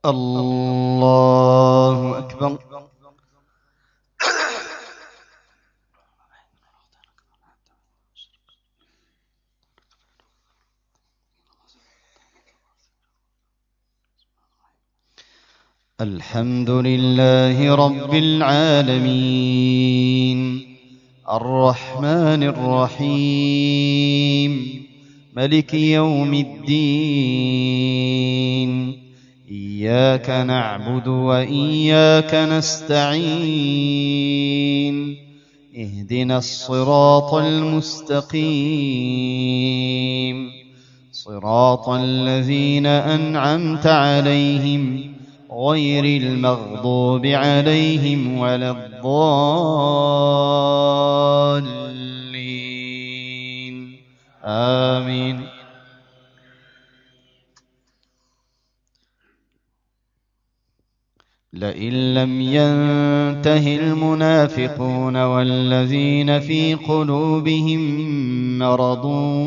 الله أكبر. الحمد لله رب العالمين الرحمن الرحيم ملك يوم الدين. إياك نعبد وإياك نستعين. اهدنا الصراط المستقيم صراط الذين أنعمت عليهم غير المغضوب عليهم ولا الضالين. آمين. لئن لم ينته المنافقون والذين في قلوبهم مرض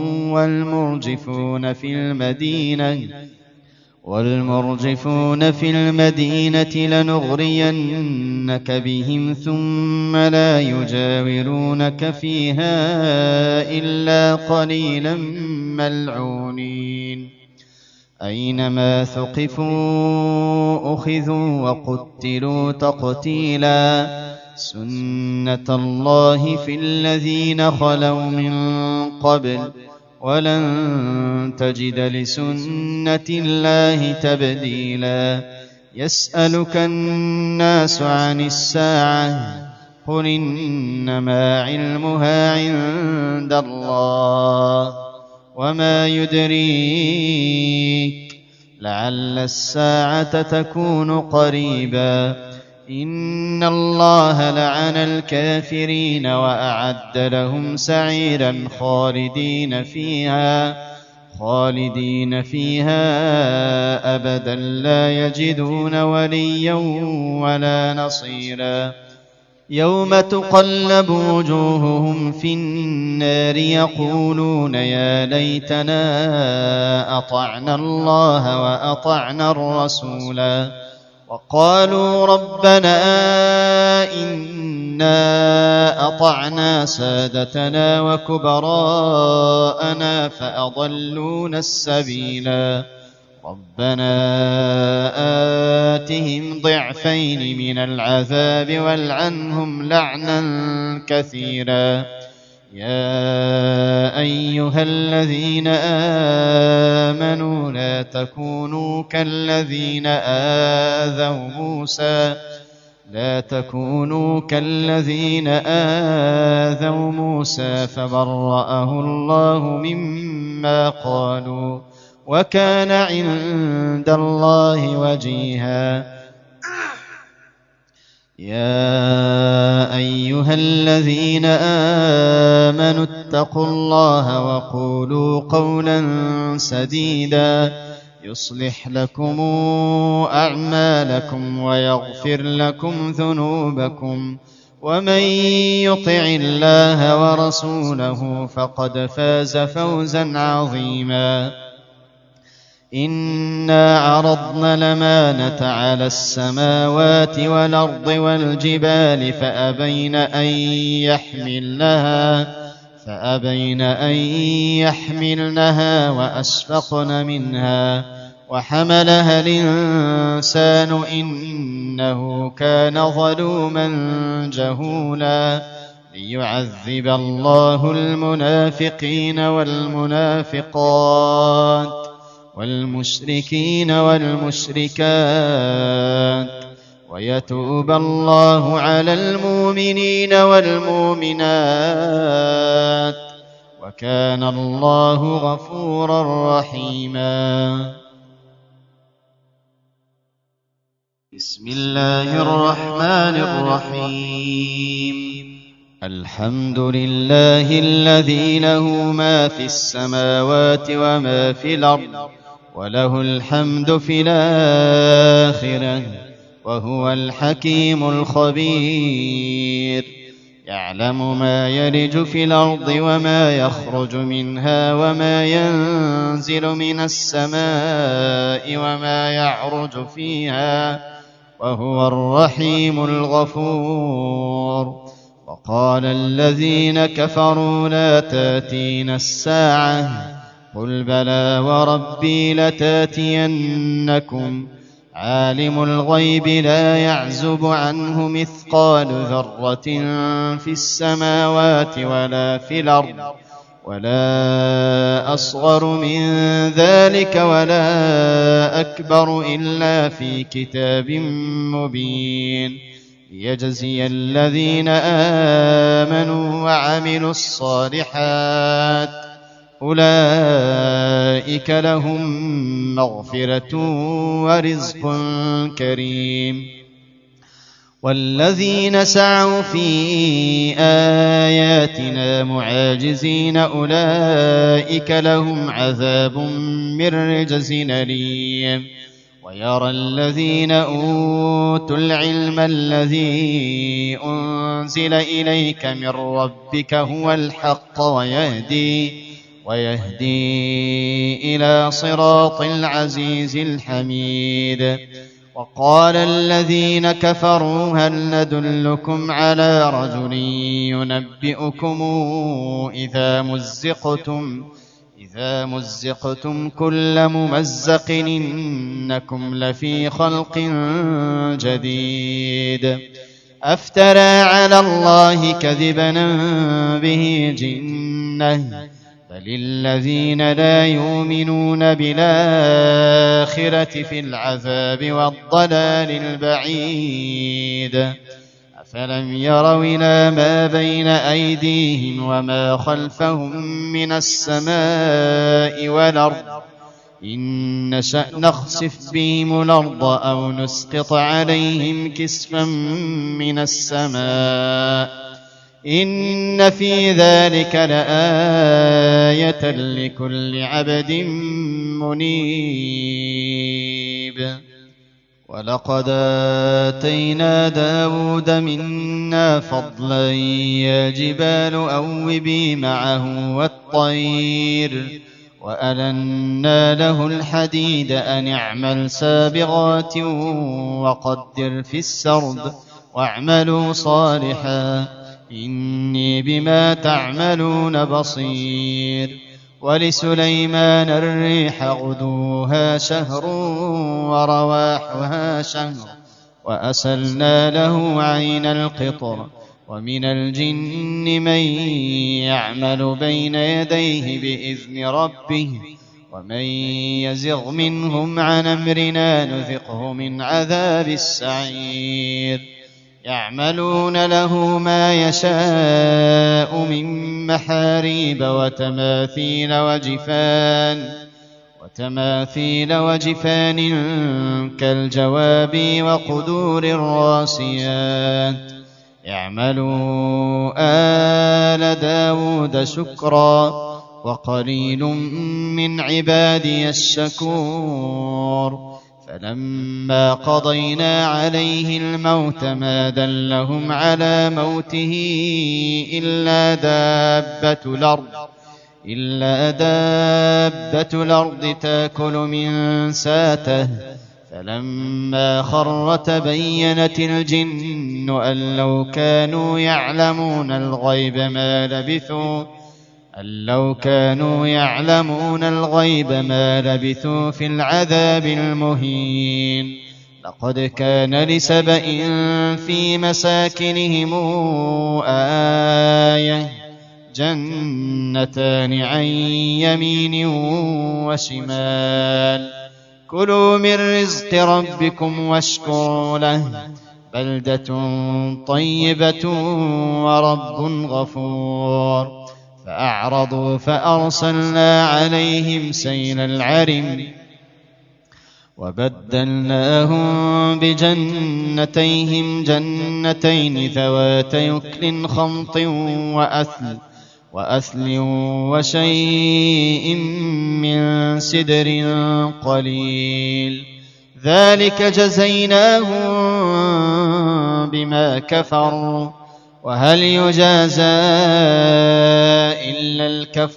والمرجفون في المدينة لنغرينك بهم ثم لا يجاورونك فيها إلا قليلا ملعونين. أينما ثقفوا أخذوا وقتلوا تقتيلا. سنة الله في الذين خلوا من قبل ولن تجد لسنة الله تبديلا. يسألك الناس عن الساعة قل إنما علمها عند الله وما يدريك لعل الساعة تكون قريبا. إن الله لعن الكافرين وأعد لهم سعيرا خالدين فيها أبدا لا يجدون وليا ولا نصيرا. يوم تقلب وجوههم في النار يقولون يا ليتنا أطعنا الله وأطعنا الرسولا. وقالوا ربنا إنا أطعنا سادتنا وكبراءنا فأضلونا السبيلا. ربنا آتهم ضعفين من العذاب والعنهم لعنا كثيرا. يا أيها الذين آمنوا لا تكونوا كالذين آذوا موسى فبرأه الله مما قالوا وكان عند الله وجيها. يا أيها الذين آمنوا اتقوا الله وقولوا قولا سديدا يصلح لكم أعمالكم ويغفر لكم ذنوبكم ومن يطع الله ورسوله فقد فاز فوزا عظيما. إنا عرضنا الأمانة على السماوات والأرض والجبال فأبين أن يحملنها وأشفقن منها وحملها الإنسان إنه كان ظلوما جهولا. ليعذب الله المنافقين والمنافقات والمشركين والمشركات ويتوب الله على المؤمنين والمؤمنات وكان الله غفورا رحيما. بسم الله الرحمن الرحيم. الحمد لله الذي له ما في السماوات وما في الأرض وله الحمد في الآخرة وهو الحكيم الخبير. يعلم ما يلج في الأرض وما يخرج منها وما ينزل من السماء وما يعرج فيها وهو الرحيم الغفور. وقال الذين كفروا لا تأتينا الساعة قل بلى وربي لتأتينكم عالم الغيب لا يعزب عنه مثقال ذرة في السماوات ولا في الأرض ولا أصغر من ذلك ولا أكبر إلا في كتاب مبين ليجزي الذين آمنوا وعملوا الصالحات أولئك لهم مغفرة ورزق كريم. والذين سعوا في آياتنا معاجزين أولئك لهم عذاب من رجز أليم. ويرى الذين أوتوا العلم الذي أنزل إليك من ربك هو الحق ويهدي إلى صراط العزيز الحميد. وقال الذين كفروا هل ندلكم على رجل ينبئكم إذا مزقتم كل ممزق إنكم لفي خلق جديد أفترى على الله كذبا به جنة بل الذين لا يؤمنون بالآخرة في العذاب والضلال البعيد. أفلم يروا إلى ما بين أيديهم وما خلفهم من السماء والأرض إن نشأ نخسف بهم الأرض أو نسقط عليهم كسفا من السماء إن في ذلك لآية لكل عبد منيب. ولقد آتينا داود منا فضلا يا جبال أوبي معه والطير وألنا له الحديد أن اعمل سابغات وقدر في السرد واعملوا صالحا إني بما تعملون بصير. ولسليمان الريح غدوها شهر ورواحها شهر وأسلنا له عين القطر ومن الجن من يعمل بين يديه بإذن ربه ومن يزغ منهم عن أمرنا نذقه من عذاب السعير. يعملون له ما يشاء من محاريب وتماثيل وجفان كالجواب وقدور الراسيات. يعملوا آل داود شكرا وقليل من عبادي الشكور. فلما قضينا عليه الموت ما دلهم على موته إلا دابة الأرض تأكل من ساته. فلما خر تبينت الجن أن لو كانوا يعلمون الغيب ما لبثوا في العذاب المهين. لقد كان لسبإ في مساكنهم آية جنتان عن يمين وشمال كلوا من رزق ربكم واشكروا له بلدة طيبة ورب غفور. فأعرضوا فأرسلنا عليهم سيل العرم وبدلناهم بجنتيهم جنتين ذواتي أكل خمط وأثل وشيء من سدر قليل ذلك جزيناهم بما كفروا وهل يجازى إلا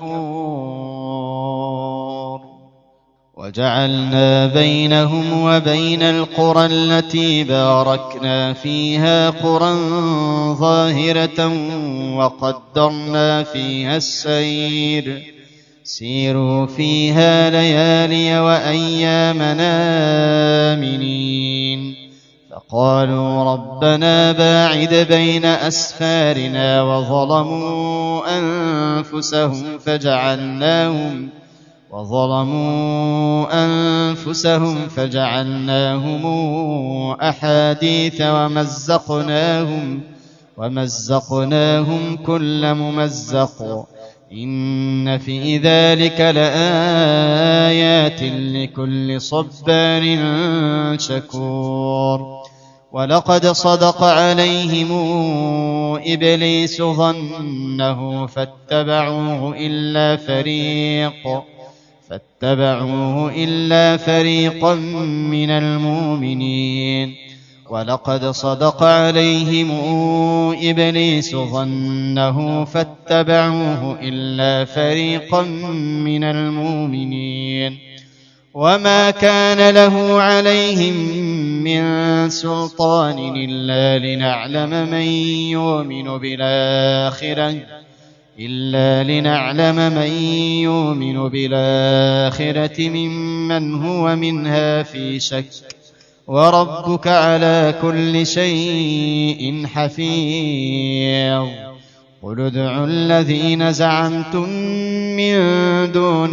الكفور. وجعلنا بينهم وبين القرى التي باركنا فيها قرى ظاهرة وقدرنا فيها السير، سيروا فيها ليالي وأيامنا آمنين. فقالوا ربنا باعد بين أسفارنا وظلموا أنفسهم فجعلناهم أحاديث ومزقناهم كل ممزق، إن في ذلك لآيات لكل صبار شكور. ولقد صدق عليهم إبليس ظنه فاتبعوه إلا فريقا من المؤمنين. ولقد صدق عليهم إبليس ظنه فاتبعوه إلا فريقا من المؤمنين. وما كان له عليهم من سلطان إلا لنعلم من يؤمن بالآخرة ممن هو منها في شك، وربك على كل شيء حفيظ. قل ادعوا الذين زعمتم من دون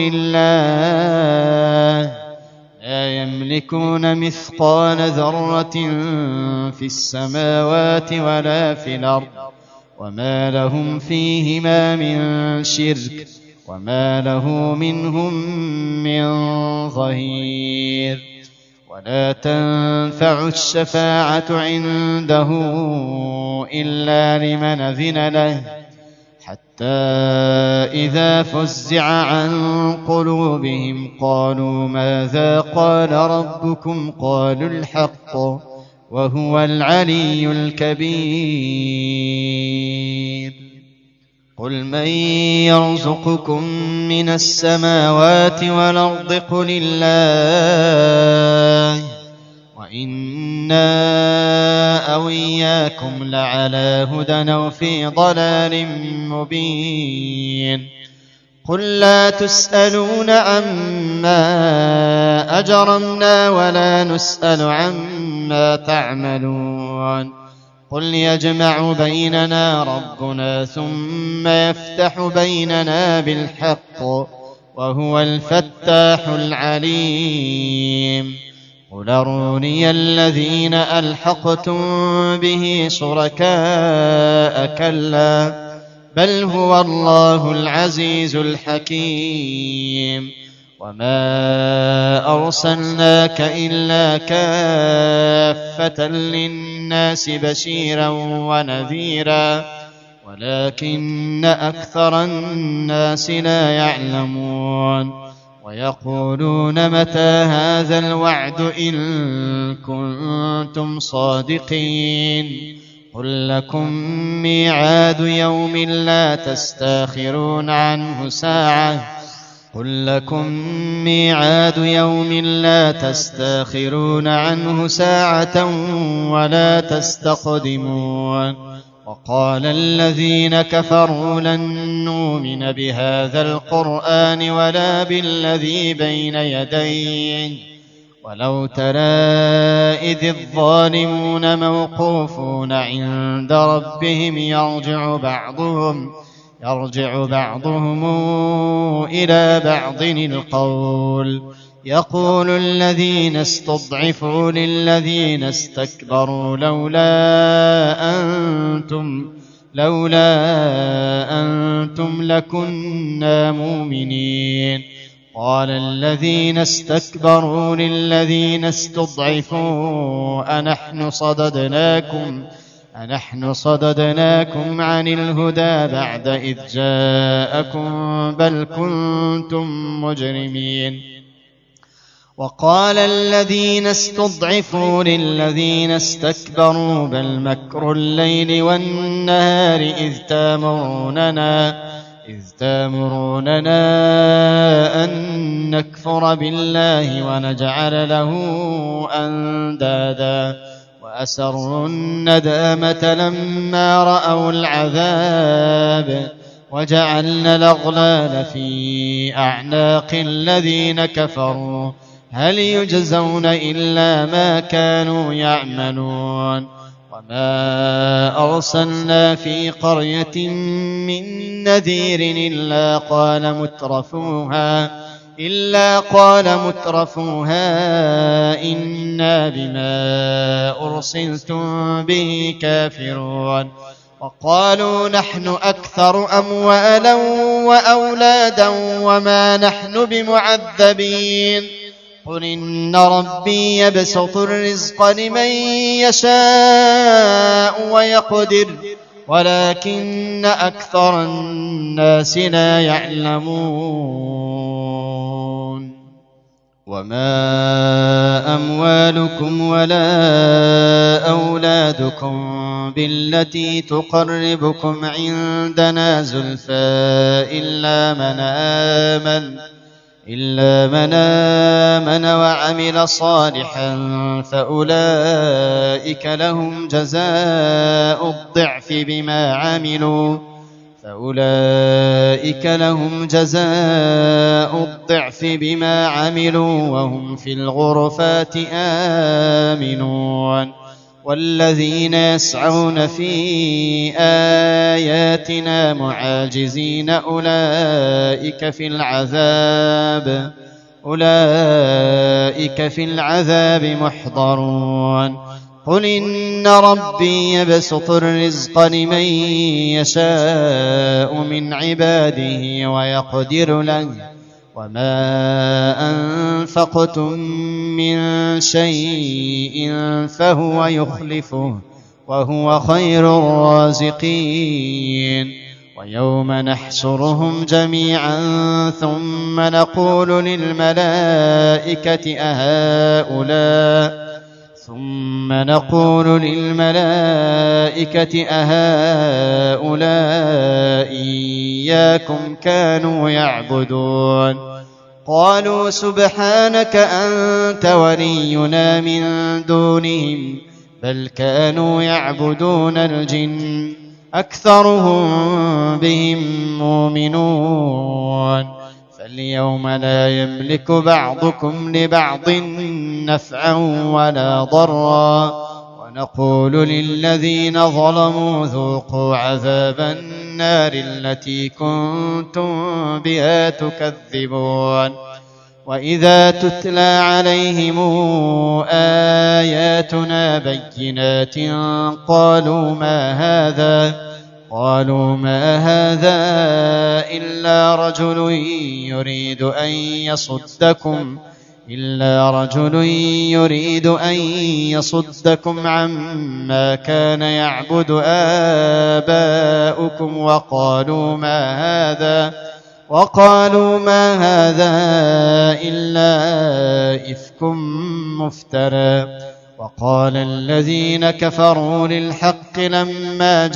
الله لا يملكون مثقال ذرة في السماوات ولا في الأرض، وما لهم فيهما من شرك، وما له منهم من ظهير. ولا تنفع الشفاعة عنده إلا لمن أذن له، حتى إذا فزع عن قلوبهم قالوا ماذا قال ربكم؟ قالوا الحق وهو العلي الكبير. قل من يرزقكم من السماوات والأرض؟ قل الله، وإنا أو إياكم لعلى هدى أو في ضلال مبين. قل لا تسألون عما أجرمنا ولا نسأل عما تعملون. قل يجمع بيننا ربنا ثم يفتح بيننا بالحق وهو الفتاح العليم. قل أروني الذين ألحقتم به شركاء، كلا بل هو الله العزيز الحكيم. وما أرسلناك إلا كافة للناس بشيرا ونذيرا، ولكن أكثر الناس لا يعلمون. ويقولون متى هذا الوعد إن كنتم صادقين؟ قل لكم ميعاد يوم لا تستأخرون عنه ساعة ولا تستقدمون. وقال الذين كفروا لن نؤمن بهذا القرآن ولا بالذي بين يديه، ولو ترى إذ الظالمون موقوفون عند ربهم يرجع بعضهم إلى بعض القول، يقول الذين استضعفوا للذين استكبروا لولا أنتم لكنا مؤمنين. قال الذين استكبروا للذين استضعفوا أنحن صددناكم عن الهدى بعد إذ جاءكم بل كنتم مجرمين. وقال الذين استضعفوا للذين استكبروا بل مكر الليل والنهار إذ تامروننا أن نكفر بالله ونجعل له أندادا وأسروا الندامة لما رأوا العذاب وجعلنا الأغلال في أعناق الذين كفروا هل يجزون إلا ما كانوا يعملون وما أرسلنا في قرية من نذير إلا قال مترفوها إنا بما أرسلتم به كافرون وقالوا نحن أكثر أموالا وأولادا وما نحن بمعذبين قل إن ربي يبسط الرزق لمن يشاء ويقدر ولكن أكثر الناس لا يعلمون وما أموالكم ولا أولادكم بالتي تقربكم عندنا زلفى إلا من آمن وعمل صالحا فأولئك لهم جزاء الضعف بما عملوا وهم في الغرفات آمنون والذين يسعون في آياتنا معاجزين أولئك في العذاب محضرون قل إن ربي يبسط الرزق لمن يشاء من عباده ويقدر له وما أنفقتم من شيء فهو يخلفه وهو خير الرازقين ويوم نحشرهم جميعا ثم نقول للملائكة أهؤلاء إياكم كانوا يعبدون قالوا سبحانك أنت ولينا من دونهم بل كانوا يعبدون الجن أكثرهم بهم مؤمنون فاليوم لا يملك بعضكم لبعض نفعا ولا ضرا ونقول للذين ظلموا ذوقوا عذاب النار التي كنتم بها تكذبون وإذا تتلى عليهم آياتنا بينات قالوا ما هذا إلا رجل يريد أن يصدكم عما كان يعبد آباؤكم وقالوا ما هذا إلا إفك مفترى وقال الذين كفروا للحق لما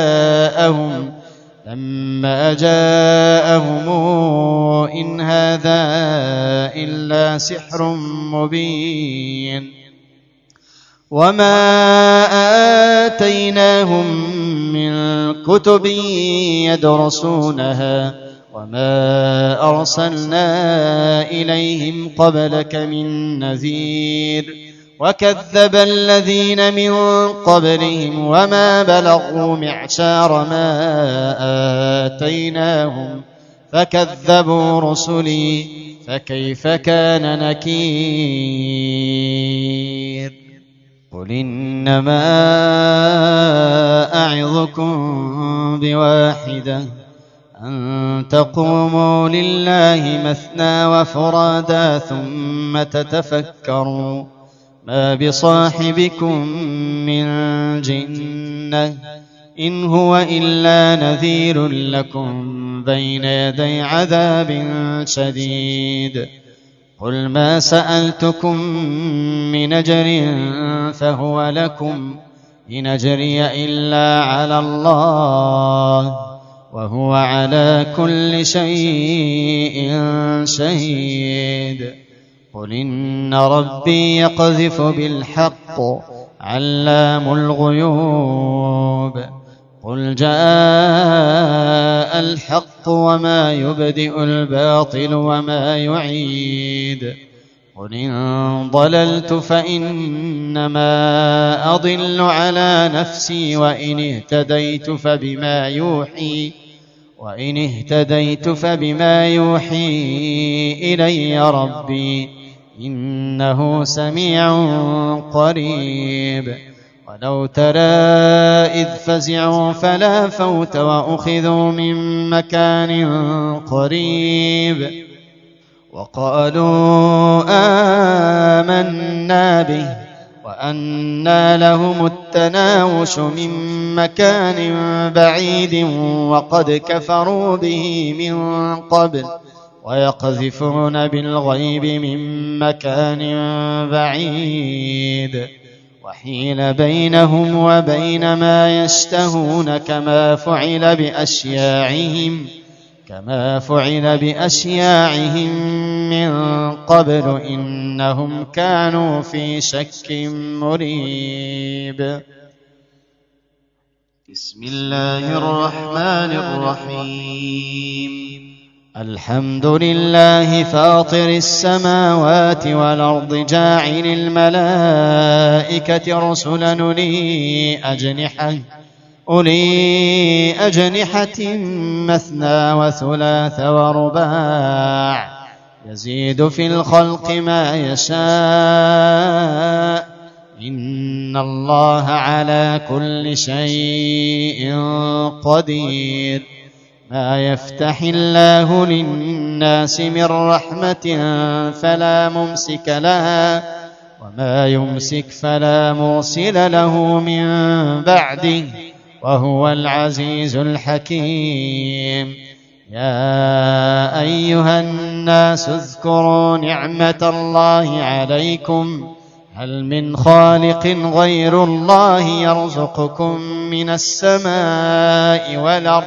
جاءهم إن هذا إلا سحر مبين وما آتيناهم من كتب يدرسونها وما أرسلنا إليهم قبلك من نذير وكذب الذين من قبلهم وما بلغوا معشار ما آتيناهم فكذبوا رسلي فكيف كان نكير قل إنما أعظكم بواحدة أن تقوموا لله مثنى وفرادا ثم تتفكروا ما بصاحبكم من جنة إن هو إلا نذير لكم بين يدي عذاب شديد قل ما سألتكم من أجر فهو لكم إن أجري إلا على الله وهو على كل شيء شهيد قل إن ربي يقذف بالحق علام الغيوب قل جاء الحق وما يبدئ الباطل وما يعيد قل إن ضللت فإنما أضل على نفسي وإن اهتديت فبما يوحي إلي ربي إنه سميع قريب ولو ترى إذ فزعوا فلا فوت وأخذوا من مكان قريب وقالوا آمنا به وأنى لهم التناوش من مكان بعيد وقد كفروا به من قبل ويقذفون بالغيب من مكان بعيد وحيل بينهم وبين ما يشتهون كما فعل بأشياعهم من قبل إنهم كانوا في شك مريب. بسم الله الرحمن الرحيم. الحمد لله فاطر السماوات والأرض جاعل الملائكة رسلا أولي أجنحة مثنى وثلاث ورباع يزيد في الخلق ما يشاء إن الله على كل شيء قدير. ما يفتح الله للناس من رحمة فلا ممسك لها وما يمسك فلا مرسل له من بعده وهو العزيز الحكيم. يا أيها الناس اذكروا نعمة الله عليكم هل من خالق غير الله يرزقكم من السماء والأرض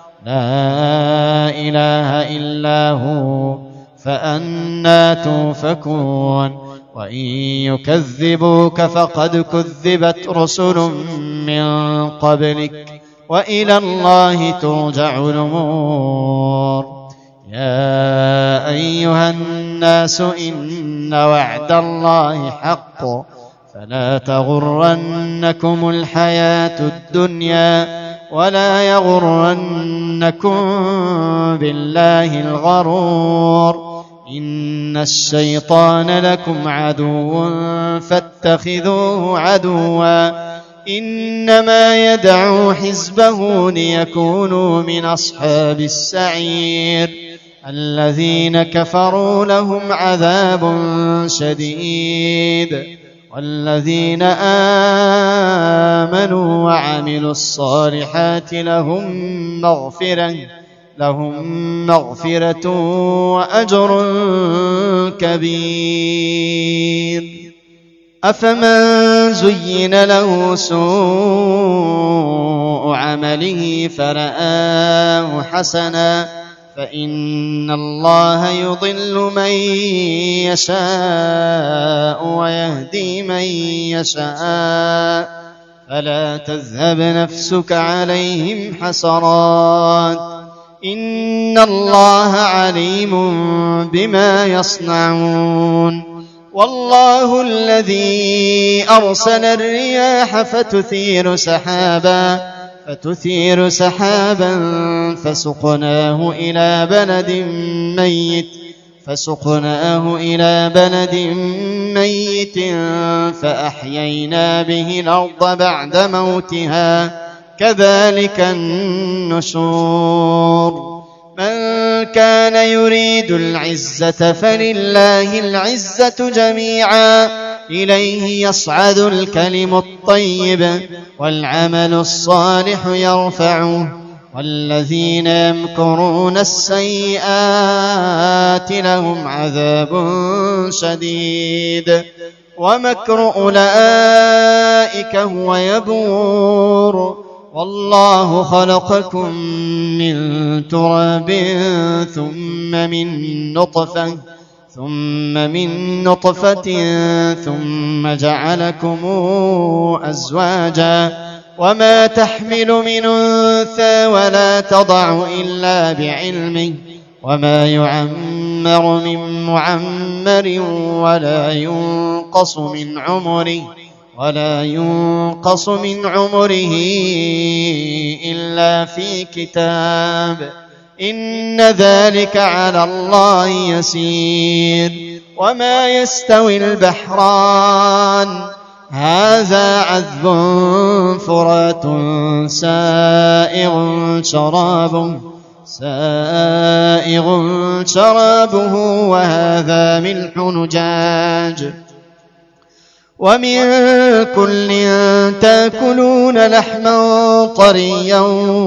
لا إله إلا هو فأنى توفكون. وإن يكذبوك فقد كذبت رسل من قبلك وإلى الله ترجع الأمور. يا أيها الناس إن وعد الله حق فلا تغرنكم الحياة الدنيا ولا يغرنكم بالله الغرور. إن الشيطان لكم عدو فاتخذوه عدوا إنما يدعو حزبه ليكونوا من أصحاب السعير. الذين كفروا لهم عذاب شديد والذين آمنوا وعملوا الصالحات لهم مغفرة وأجر كبير. أفمن زين له سوء عمله فرآه حسنا فإن الله يضل من يشاء ويهدي من يشاء فلا تذهب نفسك عليهم حسرات إن الله عليم بما يصنعون. والله الذي أرسل الرياح فتثير سحابا فسقناه إلى بلد ميت فأحيينا به الأرض بعد موتها كذلك النشور. من كان يريد العزة فلله العزة جميعا إليه يصعد الكلم الطيب والعمل الصالح يرفعه والذين يمكرون السيئات لهم عذاب شديد ومكر أولئك هو يبور والله خلقكم من تراب ثم من نطفة ثم جعلكم أزواجا وما تحمل من أنثى ولا تضع إلا بعلمه وما يعمر من معمر ولا ينقص من عمره إلا في كتاب إن ذلك على الله يسير وما يستوي البحران هذا عذب فرات سائغ شرابه وهذا ملح نجاج ومن كل تأكلون لحما طريا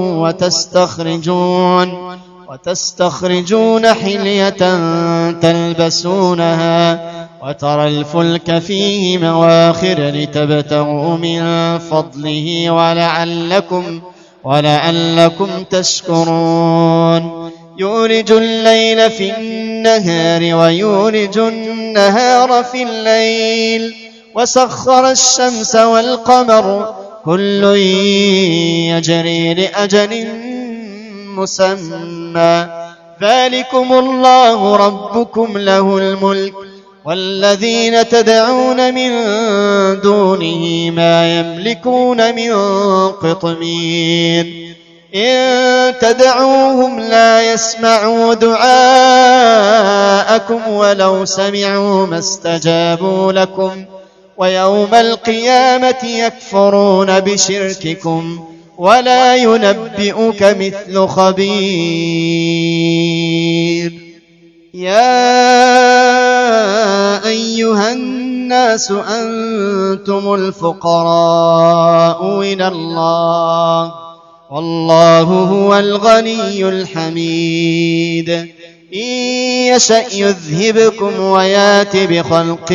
وتستخرجون حلية تلبسونها وترى الفلك فيه مواخر لتبتغوا من فضله ولعلكم تشكرون يولج الليل في النهار ويولج النهار في الليل وسخر الشمس والقمر كل يجري لأجل مسمى ذلكم الله ربكم له الملك والذين تدعون من دونه ما يملكون من قطمير إن تدعوهم لا يسمعوا دعاءكم ولو سمعوا ما استجابوا لكم ويوم القيامة يكفرون بشرككم ولا ينبئك مثل خبير يا أيها الناس أنتم الفقراء إلى الله والله هو الغني الحميد إن يشأ يذهبكم ويات بخلق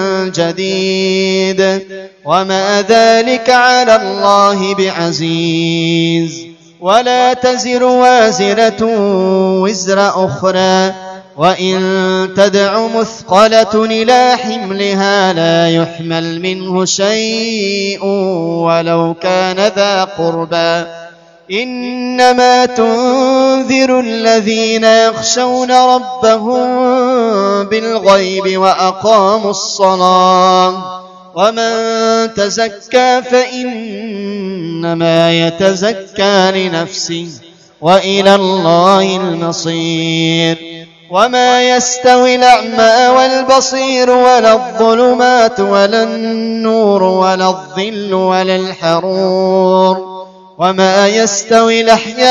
جديد وما ذلك على الله بعزيز ولا تزر وازرة وزر أخرى وإن تدع مثقلة إلى حملها لا يحمل منه شيء ولو كان ذا قربى إنما تنذر الذين يخشون ربهم بالغيب وأقاموا الصلاة ومن تزكى فإنما يتزكى لنفسه وإلى الله المصير وما يستوي الأعمى والبصير ولا الظلمات ولا النور ولا الظل ولا الحرور وما يستوي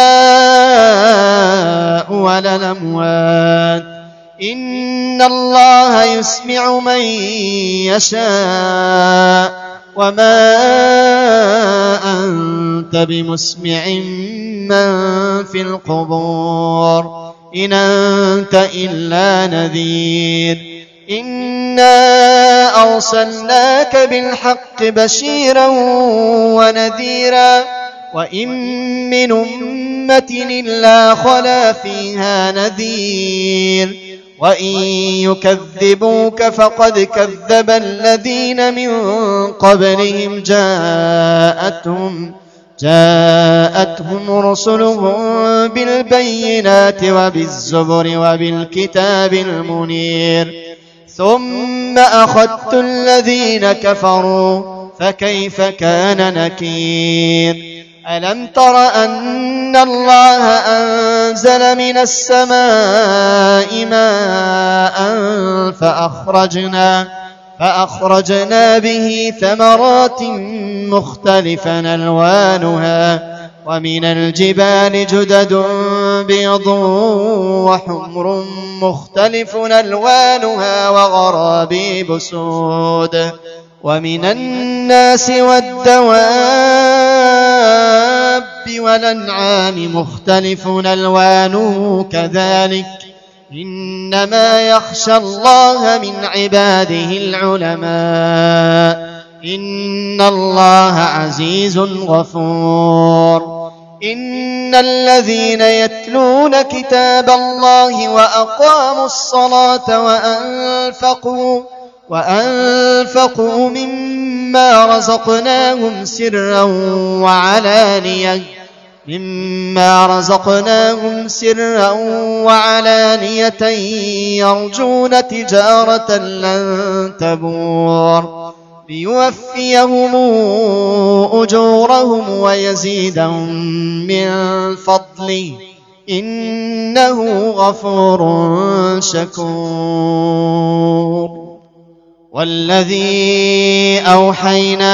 الأحياء ولا الأموات إن الله يسمع من يشاء وما أنت بمسمع من في القبور إن أنت إلا نذير إنا أرسلناك بالحق بشيرا ونذيرا وإن من أمة إلا خلا فيها نذير وإن يكذبوك فقد كذب الذين من قبلهم جاءتهم رسلهم بالبينات وبالزبر وبالكتاب المنير ثم أخذت الذين كفروا فكيف كان نكير ألم تر أن الله أنزل من السماء ماء فأخرجنا به ثمرات مختلفا ألوانها ومن الجبال جدد بيض وحمر مختلف ألوانها وغرابيب سود ومن الناس والدواب والأنعام مختلف ألوانه كذلك إنما يخشى الله من عباده العلماء إن الله عزيز غفور إن الذين يتلون كتاب الله وأقاموا الصلاة وأنفقوا مما رزقناهم سرا وعلانية يرجون تجارة لن تبور ليوفيهم أجورهم ويزيدهم من فضله إنه غفور شكور والذي أوحينا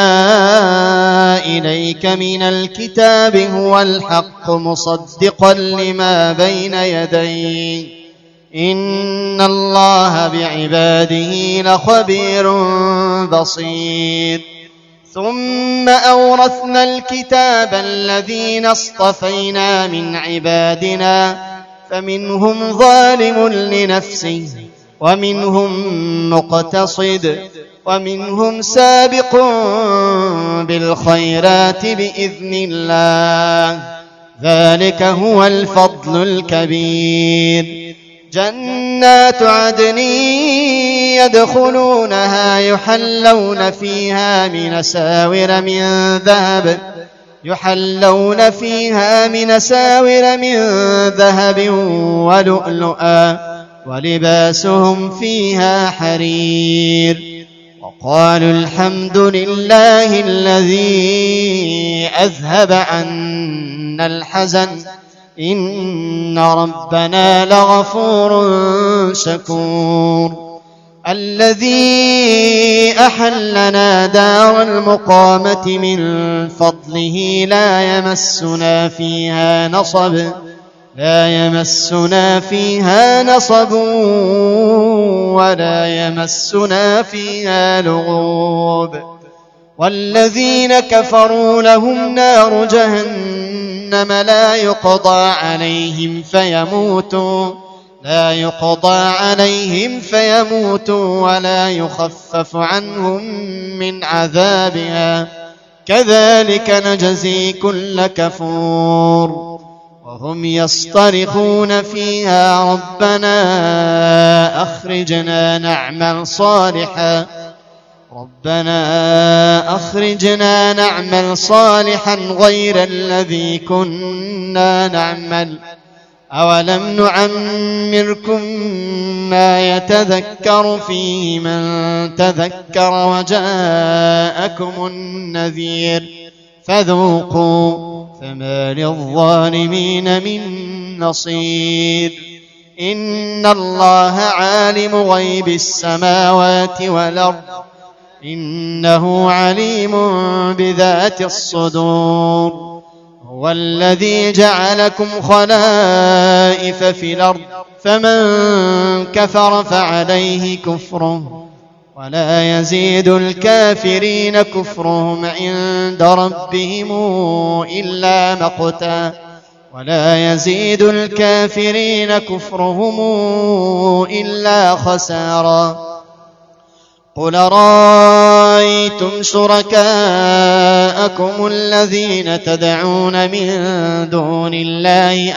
إليك من الكتاب هو الحق مصدقا لما بين يديه إن الله بعباده لخبير بصير ثم أورثنا الكتاب الذين اصطفينا من عبادنا فمنهم ظالم لنفسه ومنهم مقتصد ومنهم سابق بالخيرات بإذن الله ذلك هو الفضل الكبير جنات عدن يدخلونها يحلون فيها من ساور من ذهب ولؤلؤا ولباسهم فيها حرير وقالوا الحمد لله الذي أذهب عنا الحزن إن ربنا لغفور شكور الذي أحلنا دار المقامة من فضله لا يمسنا فيها نصب ولا يمسنا فيها لغوب والذين كفروا لهم نار جهنم لا يقضى عليهم فيموتوا ولا يخفف عنهم من عذابها كذلك نجزي كل كفور وهم يصطرخون فيها ربنا أخرجنا نعمل صالحا غير الذي كنا نعمل أولم نعمركم ما يتذكر فيه من تذكر وجاءكم النذير فذوقوا فما للظالمين من نصير إن الله عالم غيب السماوات والأرض إنه عليم بذات الصدور هو الذي جعلكم خلائف في الأرض فمن كفر فعليه كفره ولا يزيد الكافرين كفرهم عند ربهم إلا مقتا ولا يزيد الكافرين كفرهم إلا خسارا قل رأيتم شركاءكم الذين تدعون من دون الله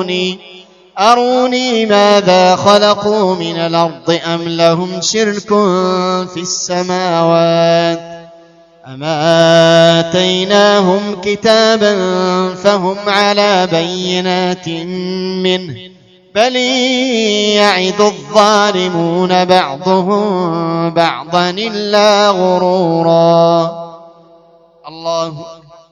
أروني ماذا خلقوا من الأرض أم لهم شرك في السماوات أم آتيناهم كتابا فهم على بينات منه بل يعد الظالمون بعضهم بعضا إلا غرورا الله